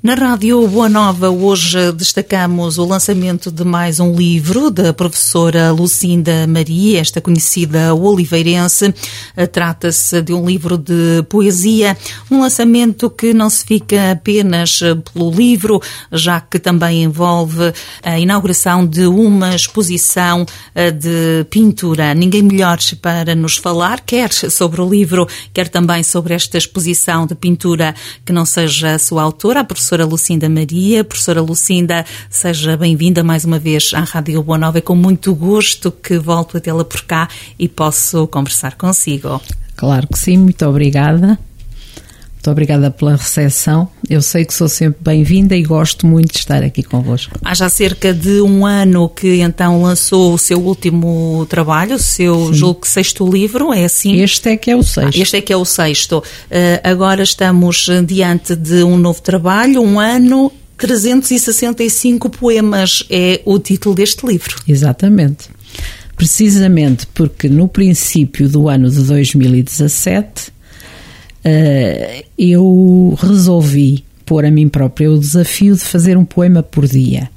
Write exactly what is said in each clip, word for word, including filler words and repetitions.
Na Rádio Boa Nova, hoje destacamos o lançamento de mais um livro da professora Lucinda Maria, esta conhecida oliveirense. Trata-se de um livro de poesia, um lançamento que não se fica apenas pelo livro, já que também envolve a inauguração de uma exposição de pintura. Ninguém melhor para nos falar, quer sobre o livro, quer também sobre esta exposição de pintura que não seja a sua autora, a professora Lucinda Maria. Professora Lucinda, seja bem-vinda mais uma vez à Rádio Boa Nova. É com muito gosto que volto a tê-la por cá e posso conversar consigo. Claro que sim, muito obrigada. Muito obrigada pela recepção. Eu sei que sou sempre bem-vinda e gosto muito de estar aqui convosco. Há já cerca de um ano que então lançou o seu último trabalho, o seu, julgo que sexto livro, é assim? Este é que é o sexto. Ah, este é que é o sexto. Uh, agora estamos diante de um novo trabalho, um ano, trezentos e sessenta e cinco poemas é o título deste livro. Exatamente. Precisamente porque no princípio do ano de dois mil e dezassete Uh, eu resolvi pôr a mim própria o desafio de fazer um poema por dia.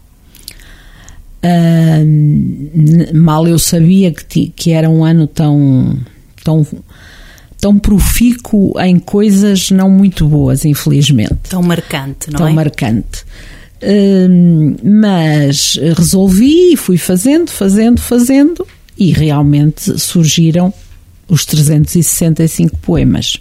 Uh, mal eu sabia que, ti, que era um ano tão, tão, tão profícuo em coisas não muito boas, infelizmente. Tão marcante, não tão é? Tão marcante. Uh, mas resolvi e fui fazendo, fazendo, fazendo e realmente surgiram os trezentos e sessenta e cinco poemas.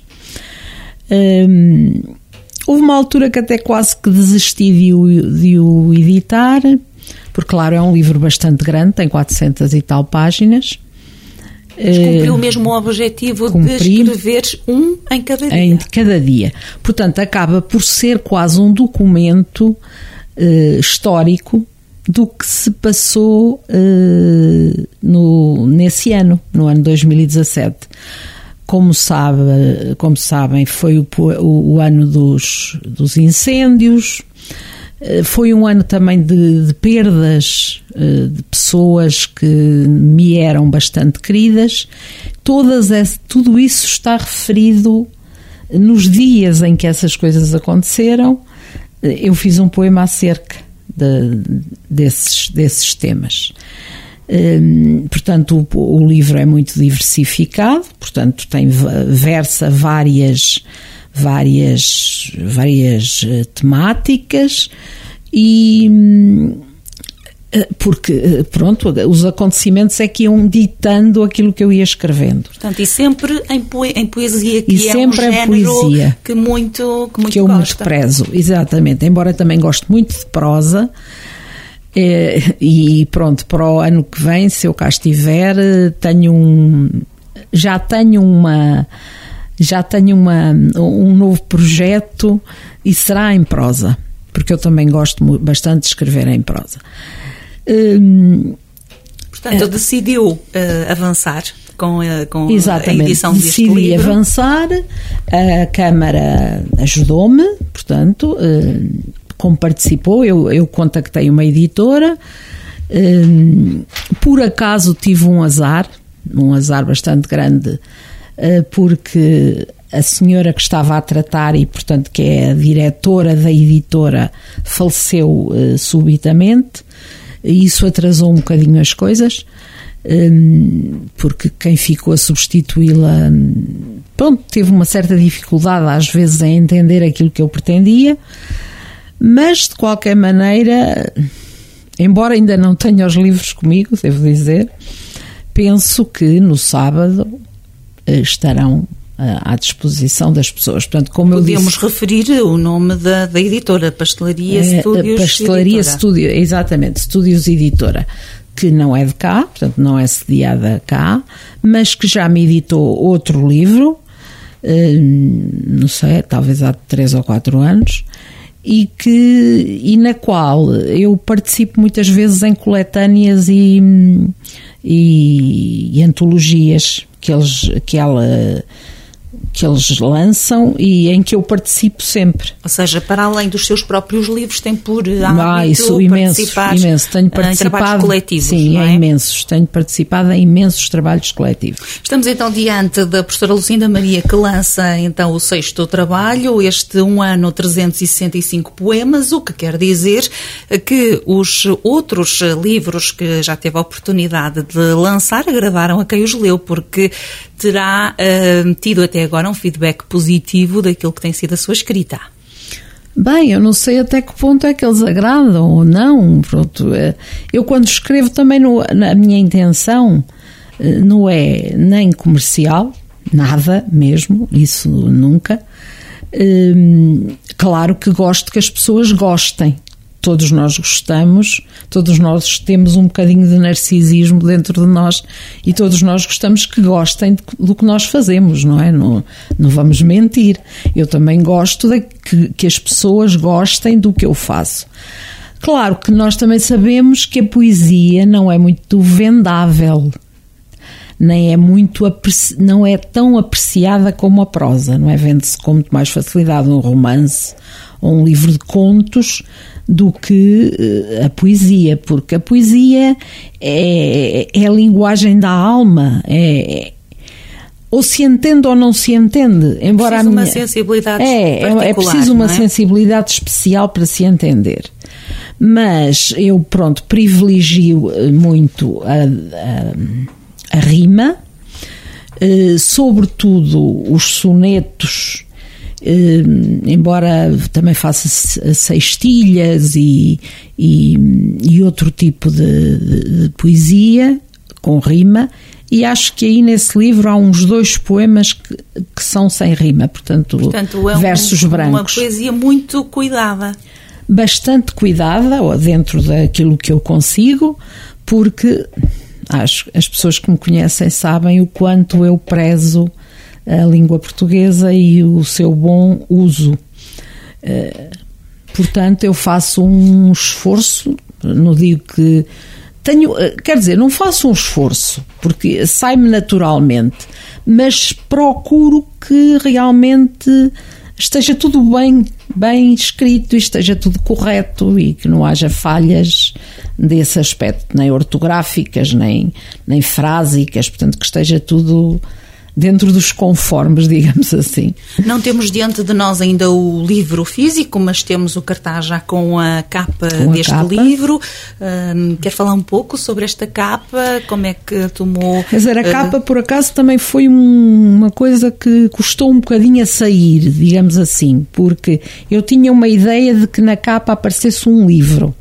Hum, houve uma altura que até quase que desisti de o, de o editar, porque claro, é um livro bastante grande, tem quatrocentas e tal páginas. Mas cumpriu mesmo o objetivo Cumpri, de escrever um em cada dia. Em cada dia. Portanto, acaba por ser quase um documento uh, histórico do que se passou uh, no, nesse ano, no ano dois mil e dezassete. Como, sabe, como sabem, foi o, o, o ano dos, dos incêndios, uh, foi um ano também de, de perdas uh, de pessoas que me eram bastante queridas. Todas esse, tudo isso está referido nos dias em que essas coisas aconteceram. Eu fiz um poema acerca De, desses, desses temas. Hum, portanto, o, o livro é muito diversificado, portanto, tem, versa várias, várias, várias temáticas e porque, pronto, os acontecimentos é que iam ditando aquilo que eu ia escrevendo. Portanto, e sempre em, poe- em poesia, que e é sempre um em poesia que muito que, muito que eu gosta. muito prezo, exatamente, embora também goste muito de prosa. É, e pronto, para o ano que vem, se eu cá estiver, tenho um, já tenho uma já tenho uma, um novo projeto e será em prosa, porque eu também gosto bastante de escrever em prosa. Hum, Portanto, uh, decidiu uh, avançar com, uh, com exatamente, a edição deste decidi livro. Decidi avançar, a Câmara ajudou-me, portanto, uh, como participou, eu, eu contactei uma editora, uh, por acaso tive um azar, um azar bastante grande, uh, porque a senhora que estava a tratar e, portanto, que é a diretora da editora, faleceu uh, subitamente. E isso atrasou um bocadinho as coisas, porque quem ficou a substituí-la, pronto, teve uma certa dificuldade às vezes em entender aquilo que eu pretendia, mas de qualquer maneira, embora ainda não tenha os livros comigo, devo dizer, penso que no sábado estarão à disposição das pessoas. Portanto, como Podemos eu disse, referir o nome da, da editora, Pastelaria é, Estúdios Pastelaria Editora. Estúdio, exatamente, Estúdios Editora, que não é de cá, portanto não é sediada cá, mas que já me editou outro livro, hum, não sei, talvez há três ou quatro anos, e, que, e na qual eu participo muitas vezes em coletâneas e, e, e antologias que, eles, que ela... que que eles lançam e em que eu participo sempre. Ou seja, para além dos seus próprios livros, tem por hábito ah, isso, imensos, participar imenso. Tenho participado, em trabalhos coletivos. Sim, não é? é imensos. Tenho participado em imensos trabalhos coletivos. Estamos então diante da professora Lucinda Maria, que lança então o sexto trabalho, este Um Ano trezentos e sessenta e cinco Poemas, o que quer dizer que os outros livros que já teve a oportunidade de lançar agradaram a quem os leu, porque terá uh, tido até agora um feedback positivo daquilo que tem sido a sua escrita. Bem, eu não sei até que ponto é que eles agradam ou não. Pronto, eu quando escrevo também, no, a minha intenção não é nem comercial, nada mesmo, isso nunca. Hum, claro que gosto que as pessoas gostem. Todos nós gostamos, todos nós temos um bocadinho de narcisismo dentro de nós e todos nós gostamos que gostem do que nós fazemos, não é? Não, não vamos mentir. Eu também gosto de que, que as pessoas gostem do que eu faço. Claro que nós também sabemos que a poesia não é muito vendável, nem é muito, não é tão apreciada como a prosa, não é? Vende-se com muito mais facilidade um romance ou um livro de contos do que a poesia, porque a poesia é, é a linguagem da alma, é, é, ou se entende ou não se entende, embora é a minha, uma sensibilidade é, é preciso uma não é? sensibilidade especial para se entender, mas eu pronto privilegio muito a, a, a rima, eh, sobretudo os sonetos. Uh, embora também faça sextilhas e, e, e outro tipo de, de, de poesia com rima, e acho que aí nesse livro há uns dois poemas que, que são sem rima, portanto, portanto é um, versos brancos. Uma poesia muito cuidada. Bastante cuidada, ou dentro daquilo que eu consigo, porque acho as pessoas que me conhecem sabem o quanto eu prezo a língua portuguesa e o seu bom uso. Portanto, eu faço um esforço, não digo que tenho, quer dizer, não faço um esforço, porque sai-me naturalmente, mas procuro que realmente esteja tudo bem, bem escrito e esteja tudo correto e que não haja falhas desse aspecto, nem ortográficas, nem, nem frásicas, portanto, que esteja tudo dentro dos conformes, digamos assim. Não temos diante de nós ainda o livro físico, mas temos o cartaz já com a capa com a deste capa. livro. Uh, quer falar um pouco sobre esta capa? Como é que tomou? Quer dizer, a uh... capa, por acaso, também foi um, uma coisa que custou um bocadinho a sair, digamos assim, porque eu tinha uma ideia de que na capa aparecesse um livro.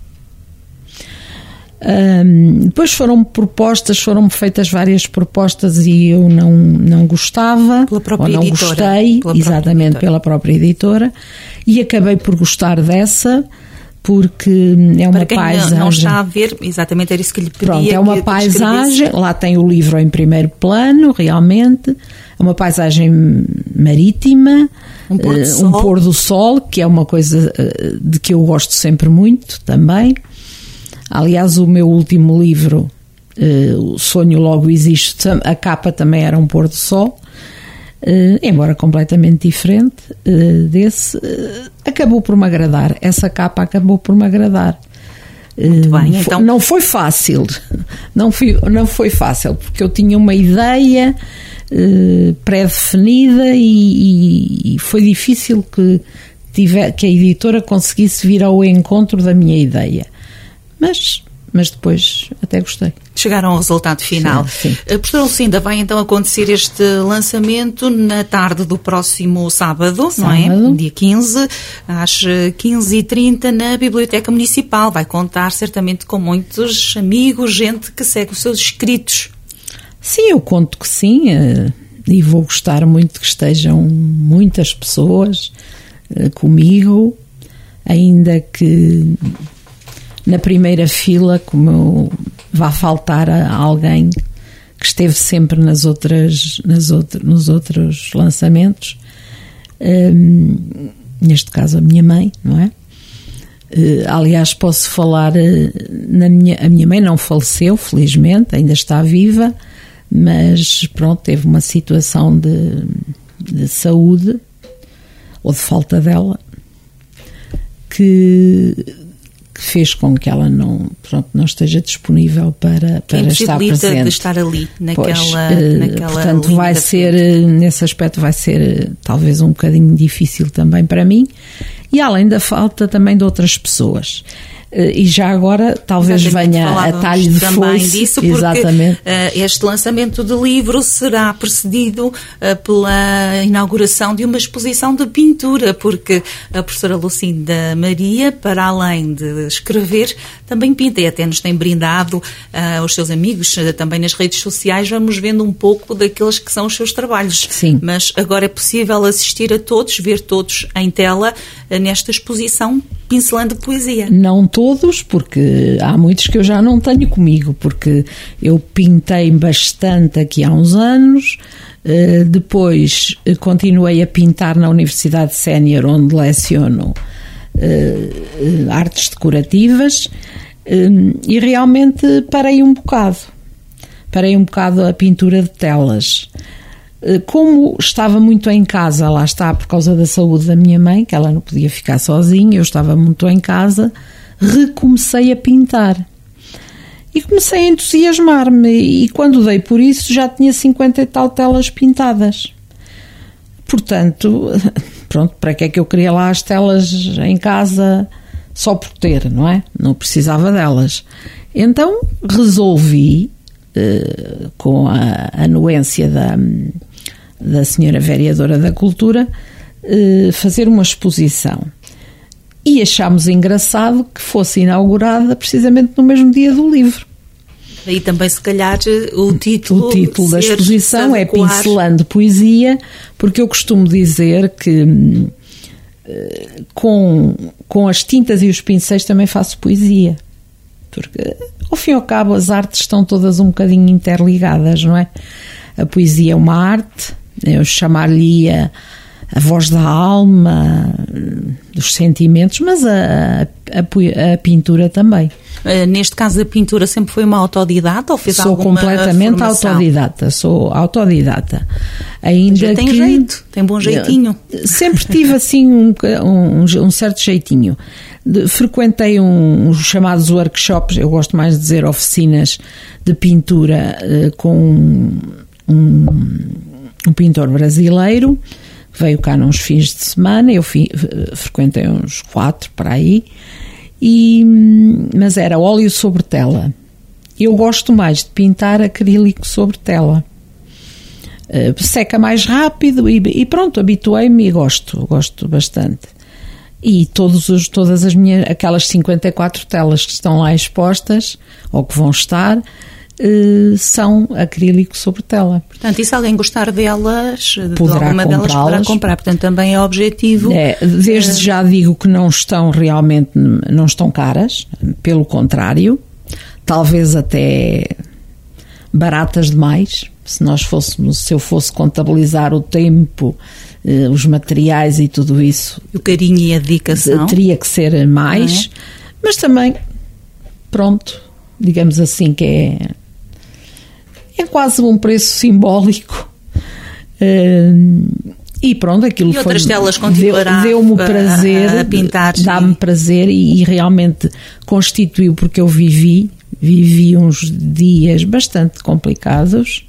Um, depois foram propostas, foram feitas várias propostas e eu não, não gostava, pela própria ou não editora, gostei, pela exatamente própria pela própria editora, e acabei por gostar dessa, porque é uma Para quem paisagem. Não está a ver, exatamente era isso que lhe pedia. Pronto, é uma que, paisagem, que lá tem o livro em primeiro plano, realmente, é uma paisagem marítima, um pôr do sol, um pôr do sol, que é uma coisa de que eu gosto sempre muito também. Aliás, o meu último livro, uh, O Sonho Logo Existe, a capa também era um pôr do sol, uh, embora completamente diferente uh, desse, uh, acabou por me agradar. Essa capa acabou por me agradar. Muito bem, uh, então... Não foi fácil, não foi, não foi fácil, porque eu tinha uma ideia uh, pré-definida e, e foi difícil que, tive, que a editora conseguisse vir ao encontro da minha ideia. Mas, mas depois até gostei. Chegaram ao resultado final. Sim, sim. A professora Lucinda, vai então acontecer este lançamento na tarde do próximo sábado, sábado. não é? Dia quinze, às quinze e trinta, na Biblioteca Municipal. Vai contar certamente com muitos amigos, gente que segue os seus escritos. Sim, eu conto que sim, e vou gostar muito que estejam muitas pessoas comigo, ainda que na primeira fila, como eu, vá faltar a alguém que esteve sempre nas outras, nas outras, nos outros lançamentos, um, neste caso a minha mãe, não é? Uh, aliás, posso falar, uh, na minha, a minha mãe não faleceu, felizmente, ainda está viva, mas pronto, teve uma situação de, de saúde, ou de falta dela, que, que fez com que ela não, pronto, não esteja disponível para, para estar presente. De estar ali, naquela, pois, naquela portanto, vai ser, nesse aspecto, vai ser talvez um bocadinho difícil também para mim, e além da falta também de outras pessoas. E já agora talvez venha a talho de foice, disso, porque exatamente. Este lançamento de livro será precedido pela inauguração de uma exposição de pintura, porque a professora Lucinda Maria, para além de escrever, também pinta, e até nos tem brindado uh, os seus amigos, uh, também nas redes sociais, vamos vendo um pouco daqueles que são os seus trabalhos. Sim. Mas agora é possível assistir a todos, ver todos em tela, uh, nesta exposição Pincelando Poesia. Não todos, porque há muitos que eu já não tenho comigo, porque eu pintei bastante aqui há uns anos, uh, depois uh, continuei a pintar na Universidade Sénior, onde leciono uh, uh, artes decorativas, uh, e realmente parei um bocado, parei um bocado a pintura de telas. Como estava muito em casa, lá está, por causa da saúde da minha mãe, que ela não podia ficar sozinha, eu estava muito em casa, recomecei a pintar. E comecei a entusiasmar-me, e quando dei por isso já tinha cinquenta e tal telas pintadas. Portanto, pronto, para que é que eu queria lá as telas em casa só por ter, não é? Não precisava delas. Então resolvi, uh, com a anuência da... da senhora vereadora da Cultura, fazer uma exposição. E achámos engraçado que fosse inaugurada precisamente no mesmo dia do livro. E também, se calhar, o título... O título da exposição é Pincelando Poesia, porque eu costumo dizer que com, com as tintas e os pincéis também faço poesia. Porque, ao fim e ao cabo, as artes estão todas um bocadinho interligadas, não é? A poesia é uma arte, eu chamar-lhe-ia a voz da alma, dos sentimentos, mas a, a, a pintura também. Neste caso, a pintura sempre foi uma autodidata ou fez sou alguma completamente formação? autodidata, sou autodidata. Ainda já tem que, jeito, tem bom jeitinho. Sempre tive assim um, um, um certo jeitinho. De, frequentei um, uns chamados workshops, eu gosto mais de dizer oficinas de pintura uh, com um, um, um pintor brasileiro, que veio cá nos fins de semana, eu fi, frequentei uns quatro para aí, e, mas era óleo sobre tela. Eu gosto mais de pintar acrílico sobre tela. Uh, seca mais rápido e, e pronto, habituei-me e gosto, gosto bastante. E todos os, todas as minhas, aquelas cinquenta e quatro telas que estão lá expostas, ou que vão estar, uh, são acrílico sobre tela. Portanto, e se alguém gostar delas, poderá de alguma delas, poderá comprar. Portanto, também é objetivo. É, desde uh, já digo que não estão realmente, não estão caras, pelo contrário, talvez até baratas demais. Se nós fôssemos, se eu fosse contabilizar o tempo, eh, os materiais e tudo isso, o carinho e a dedicação, teria que ser mais, é? Mas também, pronto, digamos assim que é, é quase um preço simbólico. Uh, e pronto, aquilo e outras foi, telas continuará deu, deu-me prazer, a, a pintar, dá-me prazer e, e realmente constituiu, porque eu vivi, vivi uns dias bastante complicados.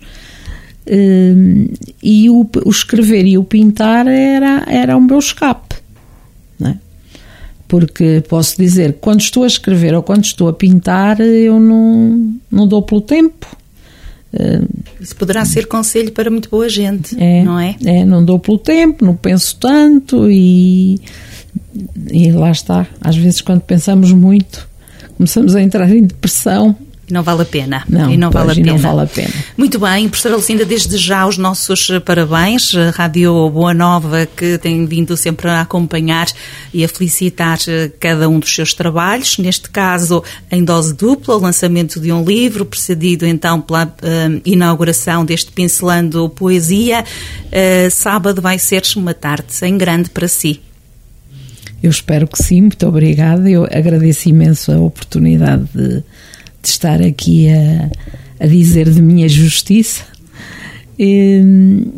Uh, e o, o escrever e o pintar era, era o meu escape, não é? Porque posso dizer que quando estou a escrever ou quando estou a pintar eu não, não dou pelo tempo. Uh, Isso poderá ser conselho para muito boa gente, é, não é? É, não dou pelo tempo, não penso tanto e, e lá está, às vezes quando pensamos muito começamos a entrar em depressão. Não vale a pena. Não, e não, vale a pena. não vale a pena. Muito bem, professora Lucinda, desde já os nossos parabéns. A Rádio Boa Nova, que tem vindo sempre a acompanhar e a felicitar cada um dos seus trabalhos. Neste caso, em dose dupla, o lançamento de um livro, precedido então pela uh, inauguração deste Pincelando Poesia. Uh, sábado vai ser uma tarde em grande para si. Eu espero que sim, muito obrigada. Eu agradeço imenso a oportunidade de de estar aqui a, a dizer de minha justiça e,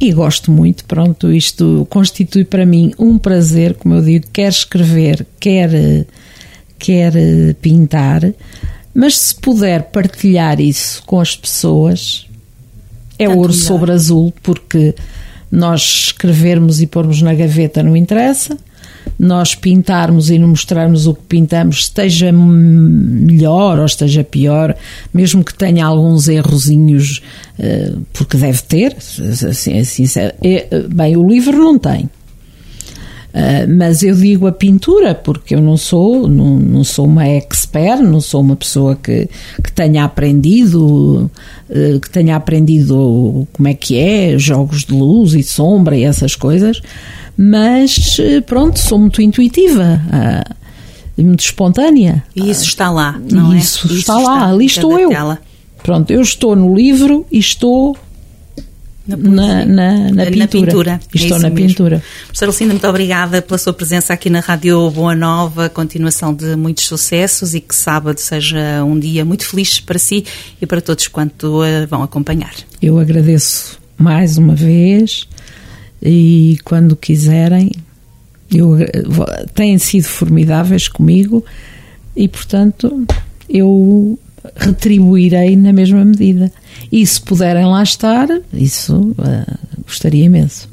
e gosto muito, pronto, isto constitui para mim um prazer, como eu digo, quer escrever, quer, quer pintar, mas se puder partilhar isso com as pessoas, é Tanto ouro melhor. sobre azul, porque nós escrevermos e pormos na gaveta não interessa, nós pintarmos e não mostrarmos o que pintamos, esteja melhor ou esteja pior, mesmo que tenha alguns errozinhos, porque deve ter, assim, assim, é, bem, o livro não tem. Uh, mas eu digo a pintura porque eu não sou não, não sou uma expert, não sou uma pessoa que, que tenha aprendido uh, que tenha aprendido como é que é, jogos de luz e sombra e essas coisas, mas pronto, sou muito intuitiva, uh, muito espontânea. E isso está lá, não é? Isso, Isso está lá, está ali estou eu. tela. Pronto, eu estou no livro e estou Na, na, na, na pintura. pintura. Estou é na mesmo. pintura. Professora Lucinda, muito obrigada pela sua presença aqui na Rádio Boa Nova, continuação de muitos sucessos e que sábado seja um dia muito feliz para si e para todos quanto a vão acompanhar. Eu agradeço mais uma vez e quando quiserem, eu, têm sido formidáveis comigo e portanto eu retribuirei na mesma medida. E se puderem lá estar, isso uh, gostaria imenso.